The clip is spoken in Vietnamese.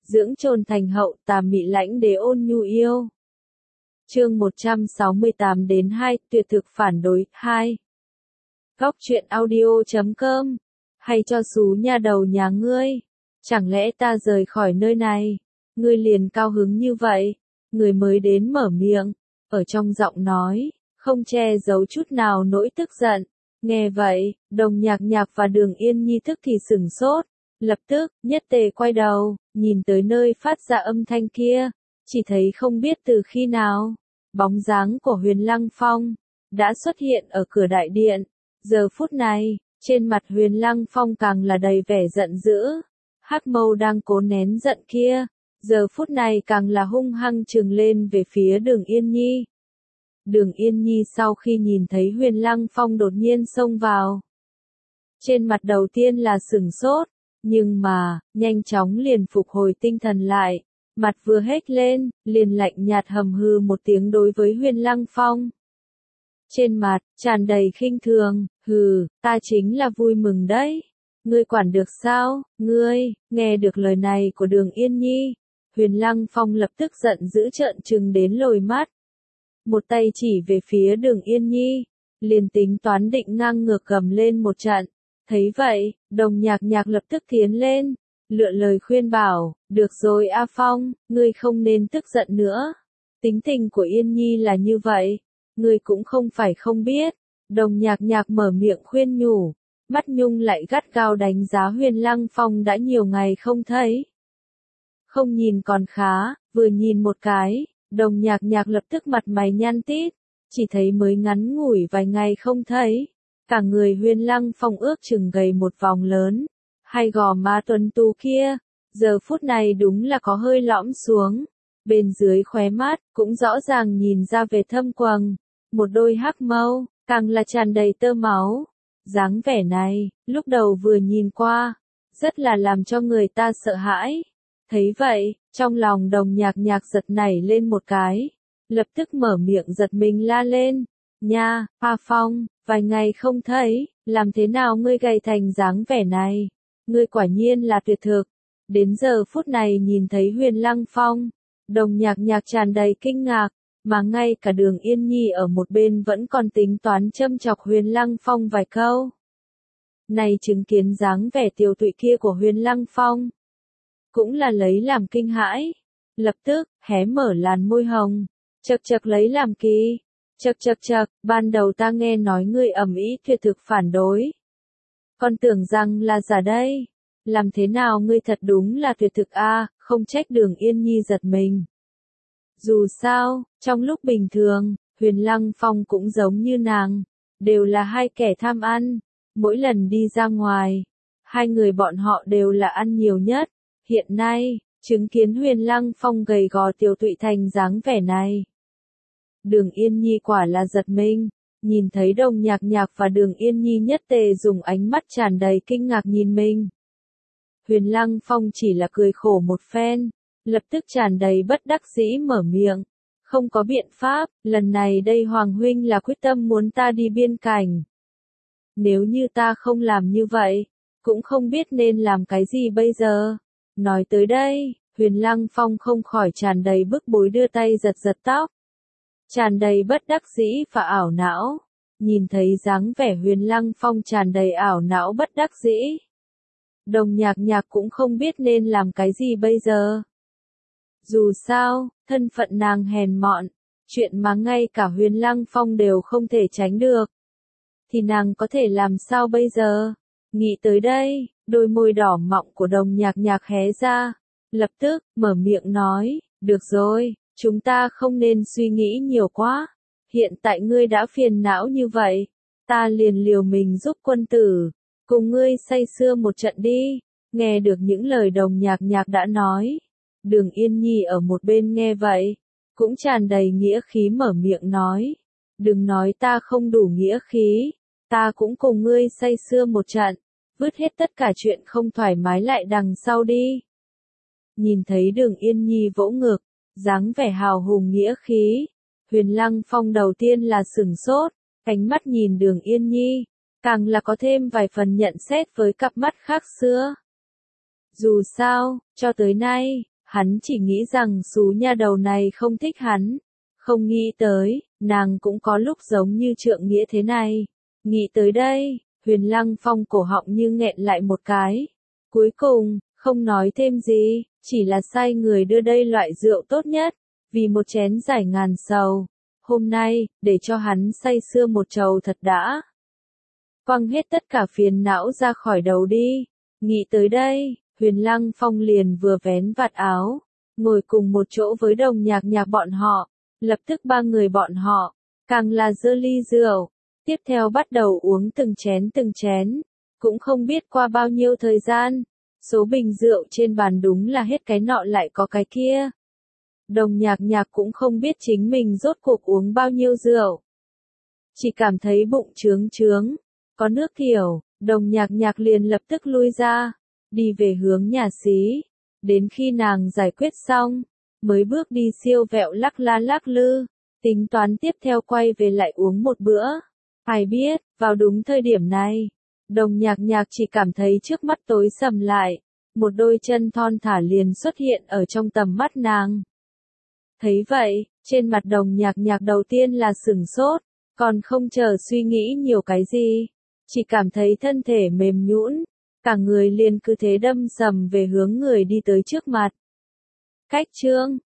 dưỡng chồn thành hậu, tà mị lãnh đế ôn nhu yêu. Chương 168 đến 2, tuyệt thực phản đối, 2. Góc truyện audio.com. Hay cho xú nhà đầu nhà ngươi. Chẳng lẽ ta rời khỏi nơi này, ngươi liền cao hứng như vậy? Người mới đến mở miệng, ở trong giọng nói, không che giấu chút nào nỗi tức giận. Nghe vậy, Đồng Nhạc Nhạc và Đường Yên Nhi tức thì sửng sốt. Lập tức, nhất tề quay đầu, nhìn tới nơi phát ra âm thanh kia, chỉ thấy không biết từ khi nào, bóng dáng của Huyền Lăng Phong đã xuất hiện ở cửa đại điện. Giờ phút này, trên mặt Huyền Lăng Phong càng là đầy vẻ giận dữ. Hắc mâu đang cố nén giận kia, giờ phút này càng là hung hăng trừng lên về phía Đường Yên Nhi. Đường Yên Nhi sau khi nhìn thấy Huyền Lăng Phong đột nhiên xông vào, trên mặt đầu tiên là sửng sốt, nhưng mà, nhanh chóng liền phục hồi tinh thần lại, mặt vừa hét lên, liền lạnh nhạt hầm hừ một tiếng đối với Huyền Lăng Phong. Trên mặt, tràn đầy khinh thường, hừ, ta chính là vui mừng đấy. Ngươi quản được sao, ngươi? Nghe được lời này của Đường Yên Nhi, Huyền Lăng Phong lập tức giận dữ trợn trừng đến lồi mắt. Một tay chỉ về phía Đường Yên Nhi, liền tính toán định ngang ngược gầm lên một trận. Thấy vậy, Đồng Nhạc Nhạc lập tức tiến lên, lựa lời khuyên bảo, được rồi A Phong, ngươi không nên tức giận nữa. Tính tình của Yên Nhi là như vậy, ngươi cũng không phải không biết. Đồng Nhạc Nhạc mở miệng khuyên nhủ, mắt nhung lại gắt gao đánh giá Huyền Lăng Phong đã nhiều ngày không thấy. Không nhìn còn khá, vừa nhìn một cái, Đồng Nhạc Nhạc lập tức mặt mày nhăn tít, chỉ thấy mới ngắn ngủi vài ngày không thấy. Cả người Huyền Lăng Phong ước chừng gầy một vòng lớn, hai gò má tuấn tú kia, giờ phút này đúng là có hơi lõm xuống, bên dưới khóe mắt, cũng rõ ràng nhìn ra về thâm quầng, một đôi hắc mâu, càng là tràn đầy tơ máu. Dáng vẻ này, lúc đầu vừa nhìn qua, rất là làm cho người ta sợ hãi. Thấy vậy, trong lòng Đồng Nhạc Nhạc giật nảy lên một cái, lập tức mở miệng giật mình la lên. Nha, A Phong, vài ngày không thấy, làm thế nào ngươi gầy thành dáng vẻ này? Ngươi quả nhiên là tuyệt thực. Đến giờ phút này nhìn thấy Huyền Lăng Phong, Đồng Nhạc Nhạc tràn đầy kinh ngạc, mà ngay cả Đường Yên Nhi ở một bên vẫn còn tính toán châm chọc Huyền Lăng Phong vài câu. Này chứng kiến dáng vẻ tiều tụy kia của Huyền Lăng Phong, cũng là lấy làm kinh hãi, lập tức hé mở làn môi hồng, chật chật lấy làm kỳ. Chậc chậc chậc, ban đầu ta nghe nói ngươi ầm ĩ tuyệt thực phản đối. Con tưởng rằng là giả đây. Làm thế nào ngươi thật đúng là tuyệt thực a, không trách Đường Yên Nhi giật mình. Dù sao, trong lúc bình thường, Huyền Lăng Phong cũng giống như nàng, đều là hai kẻ tham ăn. Mỗi lần đi ra ngoài, hai người bọn họ đều là ăn nhiều nhất. Hiện nay, chứng kiến Huyền Lăng Phong gầy gò tiều tụy thành dáng vẻ này, Đường Yên Nhi quả là giật mình, nhìn thấy Đồng Nhạc Nhạc và Đường Yên Nhi nhất tề dùng ánh mắt tràn đầy kinh ngạc nhìn mình. Huyền Lăng Phong chỉ là cười khổ một phen, lập tức tràn đầy bất đắc dĩ mở miệng. Không có biện pháp, lần này đây Hoàng Huynh là quyết tâm muốn ta đi biên cảnh. Nếu như ta không làm như vậy, cũng không biết nên làm cái gì bây giờ. Nói tới đây, Huyền Lăng Phong không khỏi tràn đầy bức bối đưa tay giật giật tóc. Tràn đầy bất đắc dĩ và ảo não, nhìn thấy dáng vẻ Huyền Lăng Phong tràn đầy ảo não bất đắc dĩ. Đồng Nhạc Nhạc cũng không biết nên làm cái gì bây giờ. Dù sao, thân phận nàng hèn mọn, chuyện mà ngay cả Huyền Lăng Phong đều không thể tránh được. Thì nàng có thể làm sao bây giờ? Nghĩ tới đây, đôi môi đỏ mọng của Đồng Nhạc Nhạc hé ra, lập tức, mở miệng nói, được rồi. Chúng ta không nên suy nghĩ nhiều quá. Hiện tại ngươi đã phiền não như vậy, ta liền liều mình giúp quân tử, cùng ngươi say sưa một trận đi. Nghe được những lời Đồng Nhạc Nhạc đã nói, Đường Yên Nhi ở một bên nghe vậy, cũng tràn đầy nghĩa khí mở miệng nói. Đừng nói ta không đủ nghĩa khí, ta cũng cùng ngươi say sưa một trận, vứt hết tất cả chuyện không thoải mái lại đằng sau đi. Nhìn thấy Đường Yên Nhi vỗ ngực, dáng vẻ hào hùng nghĩa khí, Huyền Lăng Phong đầu tiên là sửng sốt, ánh mắt nhìn Đường Yên Nhi, càng là có thêm vài phần nhận xét với cặp mắt khác xưa. Dù sao, cho tới nay, Hắn chỉ nghĩ rằng xú nha đầu này không thích hắn. Không nghĩ tới, nàng cũng có lúc giống như Trượng Nghĩa thế này. Nghĩ tới đây, Huyền Lăng Phong cổ họng như nghẹn lại một cái. Cuối cùng, không nói thêm gì, chỉ là sai người đưa đây loại rượu tốt nhất, vì một chén giải ngàn sầu. Hôm nay, để cho hắn say sưa một chầu thật đã. Quăng hết tất cả phiền não ra khỏi đầu đi. Nghĩ tới đây, Huyền Lăng Phong liền vừa vén vạt áo, ngồi cùng một chỗ với Đồng Nhạc Nhạc bọn họ. Lập tức ba người bọn họ, càng là giơ ly rượu, tiếp theo bắt đầu uống từng chén, cũng không biết qua bao nhiêu thời gian, số bình rượu trên bàn đúng là hết cái nọ lại có cái kia. Đồng Nhạc Nhạc cũng không biết chính mình rốt cuộc uống bao nhiêu rượu. Chỉ cảm thấy bụng trướng trướng, có nước tiểu, Đồng Nhạc Nhạc liền lập tức lui ra, đi về hướng nhà xí, đến khi nàng giải quyết xong, mới bước đi siêu vẹo lắc la lắc lư, tính toán tiếp theo quay về lại uống một bữa. Ai biết, vào đúng thời điểm này, Đồng Nhạc Nhạc chỉ cảm thấy trước mắt tối sầm lại, một đôi chân thon thả liền xuất hiện ở trong tầm mắt nàng. Thấy vậy, trên mặt Đồng Nhạc Nhạc đầu tiên là sửng sốt, còn không chờ suy nghĩ nhiều cái gì, chỉ cảm thấy thân thể mềm nhũn, cả người liền cứ thế đâm sầm về hướng người đi tới trước mặt. Cách chương